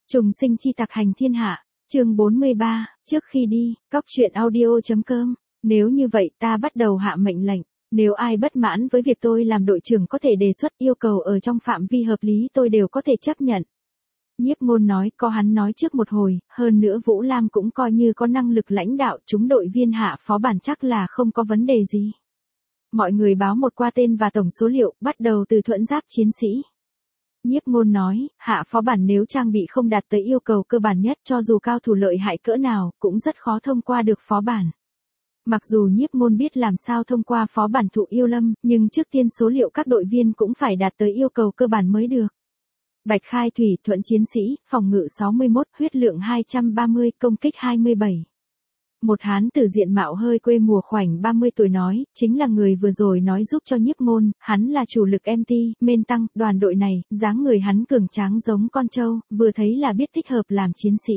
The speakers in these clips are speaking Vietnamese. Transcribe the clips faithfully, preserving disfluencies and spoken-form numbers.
Trùng sinh chi tặc hành thiên hạ, chương bốn mươi ba, trước khi đi, cóc truyện audio.com, nếu như vậy ta bắt đầu hạ mệnh lệnh, nếu ai bất mãn với việc tôi làm đội trưởng có thể đề xuất yêu cầu ở trong phạm vi hợp lý tôi đều có thể chấp nhận. Nhiếp Ngôn nói, có hắn nói trước một hồi, hơn nữa Vũ Lam cũng coi như có năng lực lãnh đạo chúng đội viên hạ phó bản chắc là không có vấn đề gì. Mọi người báo một qua tên và tổng số liệu, bắt đầu từ thuẫn giáp chiến sĩ. Nhiếp Ngôn nói, hạ phó bản nếu trang bị không đạt tới yêu cầu cơ bản nhất cho dù cao thủ lợi hại cỡ nào, cũng rất khó thông qua được phó bản. Mặc dù Nhiếp Ngôn biết làm sao thông qua phó bản Thụ Yêu Lâm, nhưng trước tiên số liệu các đội viên cũng phải đạt tới yêu cầu cơ bản mới được. Bạch Khai Thủy, thuẫn chiến sĩ, phòng ngự sáu mươi mốt, huyết lượng hai trăm ba mươi, công kích hai mươi bảy. Một hán tử diện mạo hơi quê mùa khoảnh ba mươi tuổi nói, chính là người vừa rồi nói giúp cho Nhiếp Ngôn, hắn là chủ lực em tê, Mên Tăng, đoàn đội này, dáng người hắn cường tráng giống con trâu, vừa thấy là biết thích hợp làm chiến sĩ.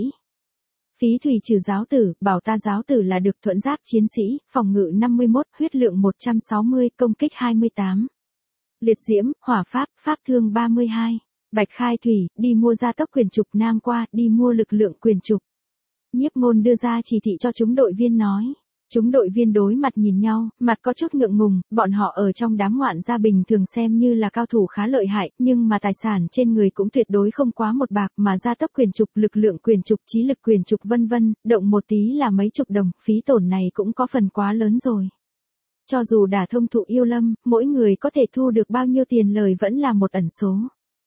Phí Thủy trừ giáo tử, bảo ta giáo tử là được, thuẫn giáp chiến sĩ, phòng ngự năm mươi mốt, huyết lượng một trăm sáu mươi, công kích hai mươi tám. Liệt diễm, hỏa pháp, pháp thương ba mươi hai. Bạch Khai Thủy, đi mua gia tốc quyền trục, Nam qua, đi mua lực lượng quyền trục. Nhiếp Ngôn đưa ra chỉ thị cho chúng đội viên nói. Chúng đội viên đối mặt nhìn nhau, mặt có chút ngượng ngùng, bọn họ ở trong đám ngoạn gia bình thường xem như là cao thủ khá lợi hại, nhưng mà tài sản trên người cũng tuyệt đối không quá một bạc, mà gia tốc quyền trục, lực lượng quyền trục, trí lực quyền trục vân vân, động một tí là mấy chục đồng, phí tổn này cũng có phần quá lớn rồi. Cho dù đả thông Thụ Yêu Lâm, mỗi người có thể thu được bao nhiêu tiền lời vẫn là một ẩn số.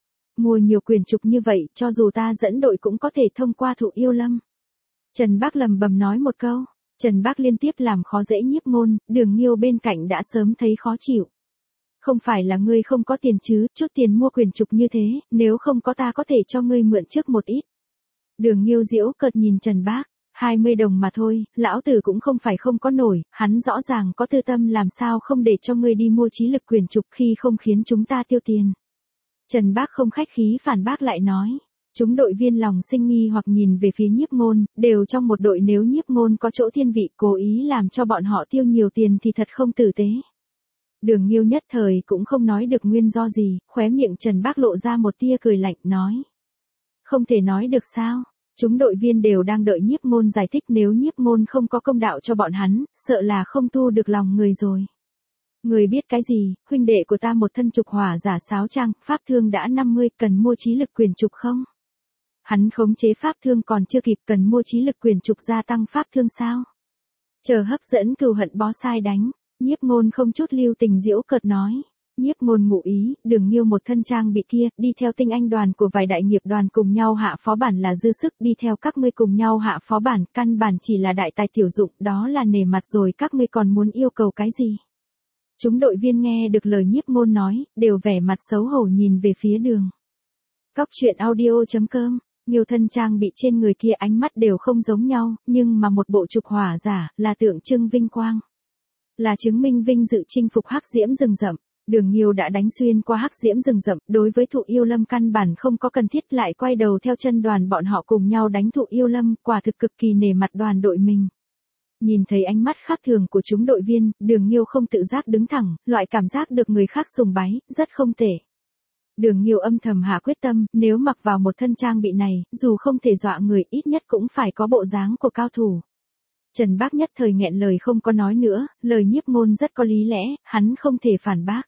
Mua nhiều quyền trục như vậy, cho dù ta dẫn đội cũng có thể thông qua Thụ Yêu Lâm. Trần Bác lầm bầm nói một câu. Trần Bác liên tiếp làm khó dễ Nhiếp Ngôn, Đường Nghiêu bên cạnh đã sớm thấy khó chịu. Không phải là ngươi không có tiền chứ, chút tiền mua quyền trục như thế, nếu không có ta có thể cho ngươi mượn trước một ít. Đường Nghiêu giễu cợt nhìn Trần Bác, hai mươi đồng mà thôi, lão tử cũng không phải không có nổi, hắn rõ ràng có tư tâm làm sao không để cho ngươi đi mua trí lực quyền trục khi không khiến chúng ta tiêu tiền. Trần Bác không khách khí phản bác lại nói. Chúng đội viên lòng sinh nghi hoặc nhìn về phía Nhiếp Ngôn, đều trong một đội, nếu Nhiếp Ngôn có chỗ thiên vị cố ý làm cho bọn họ tiêu nhiều tiền thì thật không tử tế. Đường Nghiêu nhất thời cũng không nói được nguyên do gì, khóe miệng Trần Bác lộ ra một tia cười lạnh nói. Không thể nói được sao, chúng đội viên đều đang đợi Nhiếp Ngôn giải thích, nếu Nhiếp Ngôn không có công đạo cho bọn hắn, sợ là không thu được lòng người rồi. Người biết cái gì, huynh đệ của ta một thân trục hỏa giả sáo trang, pháp thương đã năm mươi, cần mua trí lực quyền trục không? Hắn khống chế pháp thương còn chưa kịp, cần mua trí lực quyền trục gia tăng pháp thương sao? Chờ hấp dẫn cừu hận bó sai đánh, Nhiếp Ngôn không chút lưu tình giễu cợt nói. Nhiếp Ngôn ngụ ý, Đường Nghiêu một thân trang bị kia, đi theo tinh anh đoàn của vài đại nghiệp đoàn cùng nhau hạ phó bản là dư sức, đi theo các ngươi cùng nhau hạ phó bản, căn bản chỉ là đại tài tiểu dụng, đó là nể mặt rồi, các ngươi còn muốn yêu cầu cái gì? Chúng đội viên nghe được lời Nhiếp Ngôn nói, đều vẻ mặt xấu hổ nhìn về phía đường. Cóc truyện audio.com, nhiều thân trang bị trên người kia ánh mắt đều không giống nhau, nhưng mà một bộ trục hỏa giả, là tượng trưng vinh quang. Là chứng minh vinh dự chinh phục hắc diễm rừng rậm. Đường Nghiêu đã đánh xuyên qua hắc diễm rừng rậm, đối với Thụ Yêu Lâm căn bản không có cần thiết lại quay đầu theo chân đoàn bọn họ cùng nhau đánh Thụ Yêu Lâm, quả thực cực kỳ nể mặt đoàn đội mình. Nhìn thấy ánh mắt khác thường của chúng đội viên, Đường Nghiêu không tự giác đứng thẳng, loại cảm giác được người khác sùng bái, rất không tệ. Đường Nghiêu âm thầm hạ quyết tâm, nếu mặc vào một thân trang bị này, dù không thể dọa người, ít nhất cũng phải có bộ dáng của cao thủ. Trần Bác nhất thời nghẹn lời không có nói nữa, lời Nhiếp Ngôn rất có lý lẽ, hắn không thể phản bác.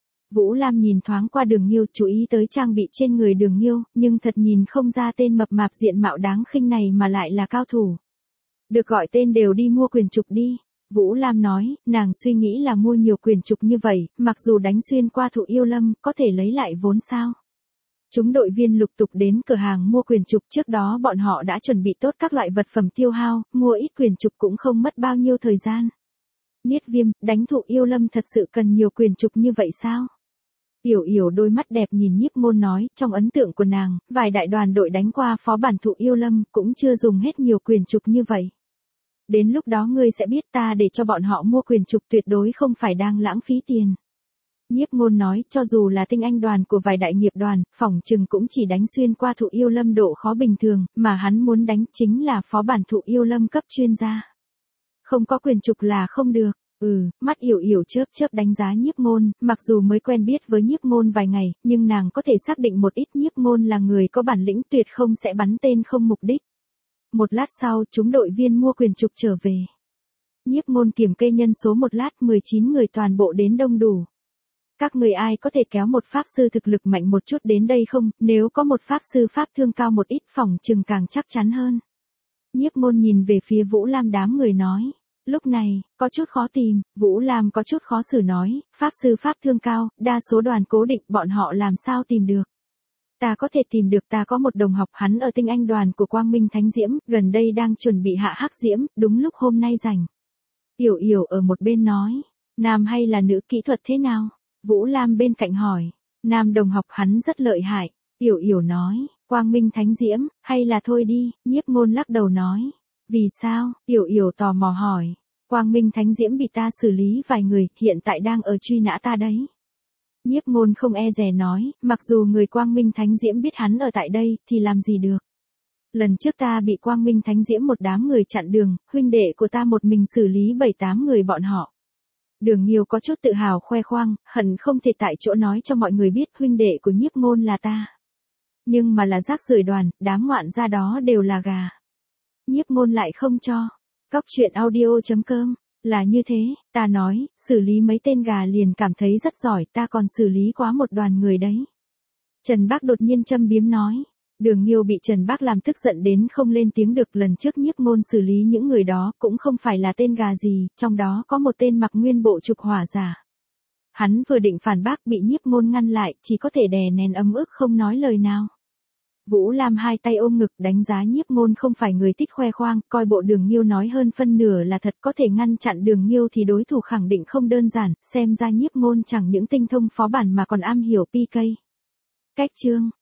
Vũ Lam nhìn thoáng qua Đường Nghiêu, chú ý tới trang bị trên người Đường Nghiêu, nhưng thật nhìn không ra tên mập mạp diện mạo đáng khinh này mà lại là cao thủ. Được gọi tên đều đi mua quyền trục đi. Vũ Lam nói, nàng suy nghĩ là mua nhiều quyền trục như vậy, mặc dù đánh xuyên qua Thụ Yêu Lâm, có thể lấy lại vốn sao. Chúng đội viên lục tục đến cửa hàng mua quyền trục, trước đó bọn họ đã chuẩn bị tốt các loại vật phẩm tiêu hao, mua ít quyền trục cũng không mất bao nhiêu thời gian. Niết Viêm, đánh Thụ Yêu Lâm thật sự cần nhiều quyền trục như vậy sao? Yểu Yểu đôi mắt đẹp nhìn Nhiếp Ngôn nói, trong ấn tượng của nàng, vài đại đoàn đội đánh qua phó bản Thụ Yêu Lâm cũng chưa dùng hết nhiều quyền trục như vậy. Đến lúc đó ngươi sẽ biết ta để cho bọn họ mua quyền trục tuyệt đối không phải đang lãng phí tiền. Nhiếp Ngôn nói, cho dù là tinh anh đoàn của vài đại nghiệp đoàn, phỏng chừng cũng chỉ đánh xuyên qua Thụ Yêu Lâm độ khó bình thường, mà hắn muốn đánh chính là phó bản Thụ Yêu Lâm cấp chuyên gia. Không có quyền trục là không được. Ừ, mắt Yểu Yểu chớp chớp đánh giá Nhiếp Ngôn, mặc dù mới quen biết với Nhiếp Ngôn vài ngày, nhưng nàng có thể xác định một ít Nhiếp Ngôn là người có bản lĩnh tuyệt không sẽ bắn tên không mục đích. Một lát sau, chúng đội viên mua quyền trục trở về. Nhiếp Ngôn kiểm kê nhân số một lát, mười chín người toàn bộ đến đông đủ. Các người ai có thể kéo một pháp sư thực lực mạnh một chút đến đây không, nếu có một pháp sư pháp thương cao một ít phòng chừng càng chắc chắn hơn. Nhiếp Ngôn nhìn về phía Vũ Lam đám người nói. Lúc này, có chút khó tìm, Vũ Lam có chút khó xử nói, pháp sư pháp thương cao, đa số đoàn cố định bọn họ làm sao tìm được. Ta có thể tìm được, ta có một đồng học hắn ở tinh anh đoàn của Quang Minh Thánh Diễm, gần đây đang chuẩn bị hạ hắc diễm, đúng lúc hôm nay rảnh. Yểu Yểu ở một bên nói, nam hay là nữ, kỹ thuật thế nào? Vũ Lam bên cạnh hỏi, nam đồng học hắn rất lợi hại. Yểu Yểu nói, Quang Minh Thánh Diễm, hay là thôi đi, Nhiếp Ngôn lắc đầu nói. Vì sao? Yểu Yểu tò mò hỏi. Quang Minh Thánh Diễm bị ta xử lý vài người, hiện tại đang ở truy nã ta đấy. Nhiếp Ngôn không e dè nói, mặc dù người Quang Minh Thánh Diễm biết hắn ở tại đây, thì làm gì được. Lần trước ta bị Quang Minh Thánh Diễm một đám người chặn đường, huynh đệ của ta một mình xử lý bảy tám người bọn họ. Đường Nghiêu có chút tự hào khoe khoang, hận không thể tại chỗ nói cho mọi người biết huynh đệ của Nhiếp Ngôn là ta. Nhưng mà là rác rưởi đoàn, đám ngoạn gia đó đều là gà. Nhiếp Ngôn lại không cho. Cóc truyện audio chấm com, là như thế, ta nói, xử lý mấy tên gà liền cảm thấy rất giỏi, ta còn xử lý quá một đoàn người đấy. Trần Bác đột nhiên châm biếm nói. Đường Nghiêu bị Trần Bác làm tức giận đến không lên tiếng được, lần trước Nhiếp Ngôn xử lý những người đó cũng không phải là tên gà gì, trong đó có một tên mặc nguyên bộ trục hỏa giả. Hắn vừa định phản bác bị Nhiếp Ngôn ngăn lại, chỉ có thể đè nén ấm ức không nói lời nào. Vũ Lam hai tay ôm ngực đánh giá Nhiếp Ngôn không phải người thích khoe khoang, coi bộ Đường Nghiêu nói hơn phân nửa là thật, có thể ngăn chặn Đường Nghiêu thì đối thủ khẳng định không đơn giản, xem ra Nhiếp Ngôn chẳng những tinh thông phó bản mà còn am hiểu pê ca. Cách chương